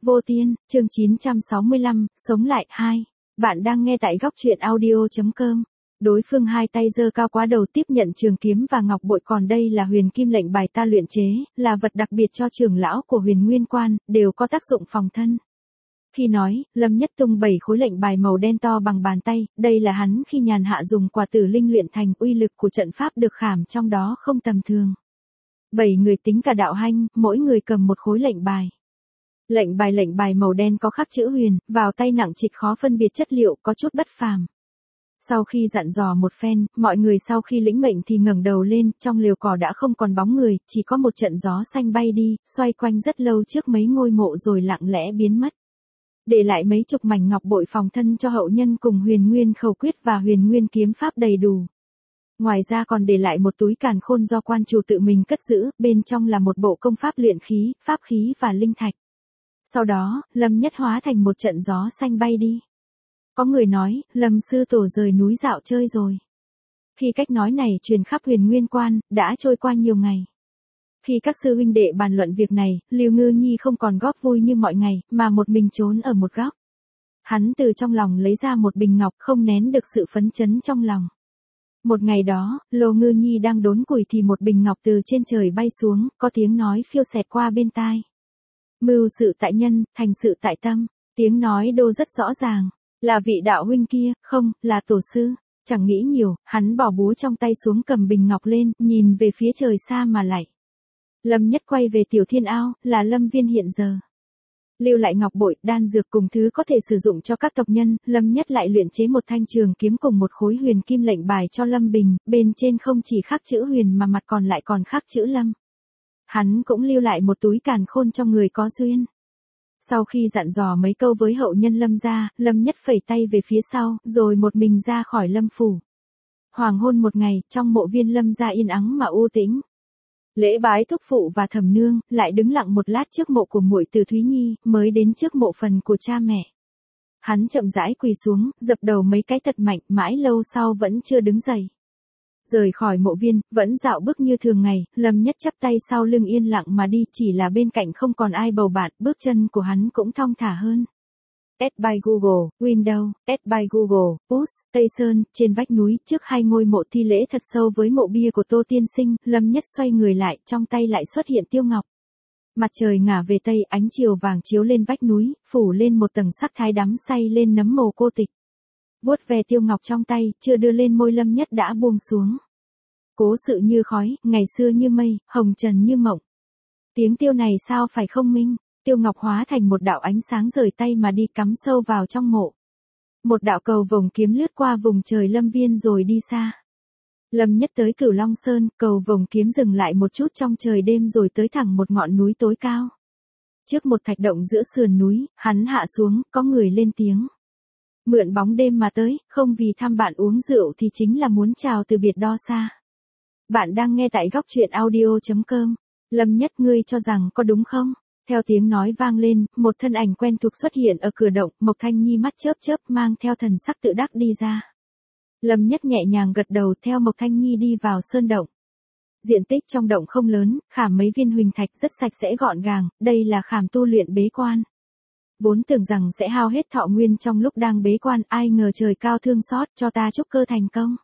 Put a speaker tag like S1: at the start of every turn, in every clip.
S1: Vô Tiên, chương 965, sống lại 2. Bạn đang nghe tại góc truyện audio.com. Đối phương hai tay giơ cao quá đầu tiếp nhận trường kiếm và ngọc bội, còn đây là huyền kim lệnh bài ta luyện chế, là vật đặc biệt cho trưởng lão của Huyền Nguyên Quan, đều có tác dụng phòng thân. Khi nói, Lâm Nhất tung 7 khối lệnh bài màu đen to bằng bàn tay, đây là hắn khi nhàn hạ dùng quả tử linh luyện thành, uy lực của trận pháp được khảm trong đó không tầm thường. 7 người tính cả đạo hanh, mỗi người cầm một khối lệnh bài. Lệnh bài màu đen có khắc chữ huyền, vào tay nặng trịch khó phân biệt chất liệu, có chút bất phàm. Sau khi dặn dò một phen, mọi người sau khi lĩnh mệnh thì ngẩng đầu lên, trong liều cỏ đã không còn bóng người, chỉ có một trận gió xanh bay đi, xoay quanh rất lâu trước mấy ngôi mộ rồi lặng lẽ biến mất. Để lại mấy chục mảnh ngọc bội phòng thân cho hậu nhân cùng Huyền Nguyên khẩu quyết và Huyền Nguyên kiếm pháp đầy đủ. Ngoài ra còn để lại một túi càn khôn do quan chủ tự mình cất giữ, bên trong là một bộ công pháp luyện khí, pháp khí và linh thạch. Sau đó, Lâm Nhất hóa thành một trận gió xanh bay đi. Có người nói, Lâm sư tổ rời núi dạo chơi rồi. Khi cách nói này truyền khắp Huyền Nguyên Quan, đã trôi qua nhiều ngày. Khi các sư huynh đệ bàn luận việc này, Lưu Ngư Nhi không còn góp vui như mọi ngày, mà một mình trốn ở một góc. Hắn từ trong lòng lấy ra một bình ngọc, không nén được sự phấn chấn trong lòng. Một ngày đó, Lô Ngư Nhi đang đốn củi thì một bình ngọc từ trên trời bay xuống, có tiếng nói phiêu xẹt qua bên tai. Mưu sự tại nhân, thành sự tại tâm. Tiếng nói đô rất rõ ràng. Là vị đạo huynh kia, không, là tổ sư. Chẳng nghĩ nhiều, hắn bỏ búa trong tay xuống cầm bình ngọc lên, nhìn về phía trời xa mà lạy. Lâm Nhất quay về Tiểu Thiên Ao, là Lâm Viên hiện giờ. Lưu lại ngọc bội, đan dược cùng thứ có thể sử dụng cho các tộc nhân, Lâm Nhất lại luyện chế một thanh trường kiếm cùng một khối huyền kim lệnh bài cho Lâm Bình, bên trên không chỉ khắc chữ huyền mà mặt còn lại còn khắc chữ Lâm. Hắn cũng lưu lại một túi càn khôn cho người có duyên. Sau khi dặn dò mấy câu với hậu nhân Lâm gia, Lâm Nhất phẩy tay về phía sau, rồi một mình ra khỏi Lâm phủ. Hoàng hôn một ngày, trong mộ viên Lâm gia yên ắng mà u tĩnh. Lễ bái thúc phụ và thẩm nương, lại đứng lặng một lát trước mộ của muội từ Thúy Nhi, mới đến trước mộ phần của cha mẹ. Hắn chậm rãi quỳ xuống, dập đầu mấy cái thật mạnh, mãi lâu sau vẫn chưa đứng dậy. Rời khỏi mộ viên, vẫn dạo bước như thường ngày, Lâm Nhất chắp tay sau lưng yên lặng mà đi, chỉ là bên cạnh không còn ai bầu bạn, bước chân của hắn cũng thong thả hơn. Add by Google, Windows, Add by Google, Push, Tây Sơn, trên vách núi, trước hai ngôi mộ thi lễ thật sâu với mộ bia của Tô Tiên Sinh, Lâm Nhất xoay người lại, trong tay lại xuất hiện tiêu ngọc. Mặt trời ngả về tây, ánh chiều vàng chiếu lên vách núi, phủ lên một tầng sắc thái đắm say lên nấm mồ cô tịch. Vuốt về tiêu ngọc trong tay, chưa đưa lên môi Lâm Nhất đã buông xuống. Cố sự như khói, ngày xưa như mây, hồng trần như mộng. Tiếng tiêu này sao phải không minh? Tiêu ngọc hóa thành một đạo ánh sáng rời tay mà đi, cắm sâu vào trong mộ. Một đạo cầu vồng kiếm lướt qua vùng trời Lâm Viên rồi đi xa. Lâm Nhất tới Cửu Long Sơn, cầu vồng kiếm dừng lại một chút trong trời đêm rồi tới thẳng một ngọn núi tối cao. Trước một thạch động giữa sườn núi, hắn hạ xuống, có người lên tiếng. Mượn bóng đêm mà tới, không vì thăm bạn uống rượu thì chính là muốn chào từ biệt đo xa. Bạn đang nghe tại góc truyện audio.com. Lâm Nhất, ngươi cho rằng có đúng không? Theo tiếng nói vang lên, một thân ảnh quen thuộc xuất hiện ở cửa động, Mộc Thanh Nhi mắt chớp chớp mang theo thần sắc tự đắc đi ra. Lâm Nhất nhẹ nhàng gật đầu theo Mộc Thanh Nhi đi vào sơn động. Diện tích trong động không lớn, khảm mấy viên huỳnh thạch rất sạch sẽ gọn gàng, đây là khảm tu luyện bế quan. Vốn tưởng rằng sẽ hao hết thọ nguyên trong lúc đang bế quan, ai ngờ trời cao thương xót cho ta trúc cơ thành công.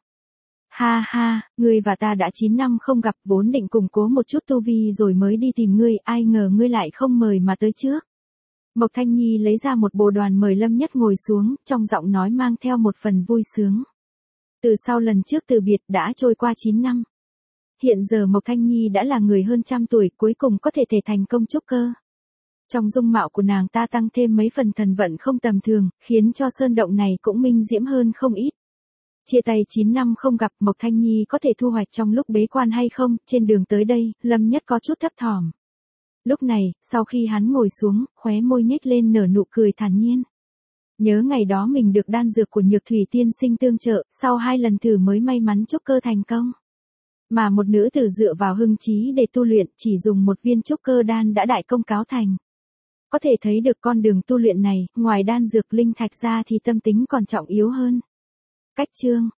S1: Ha ha, ngươi và ta đã 9 năm không gặp, vốn định củng cố một chút tu vi rồi mới đi tìm ngươi, ai ngờ ngươi lại không mời mà tới trước. Mộc Thanh Nhi lấy ra một bồ đoàn mời Lâm Nhất ngồi xuống, trong giọng nói mang theo một phần vui sướng. Từ sau lần trước từ biệt đã trôi qua 9 năm. Hiện giờ Mộc Thanh Nhi đã là người hơn trăm tuổi, cuối cùng có thể thành công trúc cơ. Trong dung mạo của nàng ta tăng thêm mấy phần thần vận không tầm thường, khiến cho sơn động này cũng minh diễm hơn không ít. Chia tay 9 năm không gặp, Mộc Thanh Nhi có thể thu hoạch trong lúc bế quan hay không? Trên đường tới đây, Lâm Nhất có chút thấp thỏm. Lúc này, sau khi hắn ngồi xuống, khóe môi nhếch lên nở nụ cười thản nhiên. Nhớ ngày đó mình được đan dược của Nhược Thủy tiên sinh tương trợ, sau 2 lần thử mới may mắn trúc cơ thành công. Mà một nữ tử dựa vào hưng trí để tu luyện, chỉ dùng một viên trúc cơ đan đã đại công cáo thành. Có thể thấy được con đường tu luyện này, ngoài đan dược linh thạch ra thì tâm tính còn trọng yếu hơn. Cách chương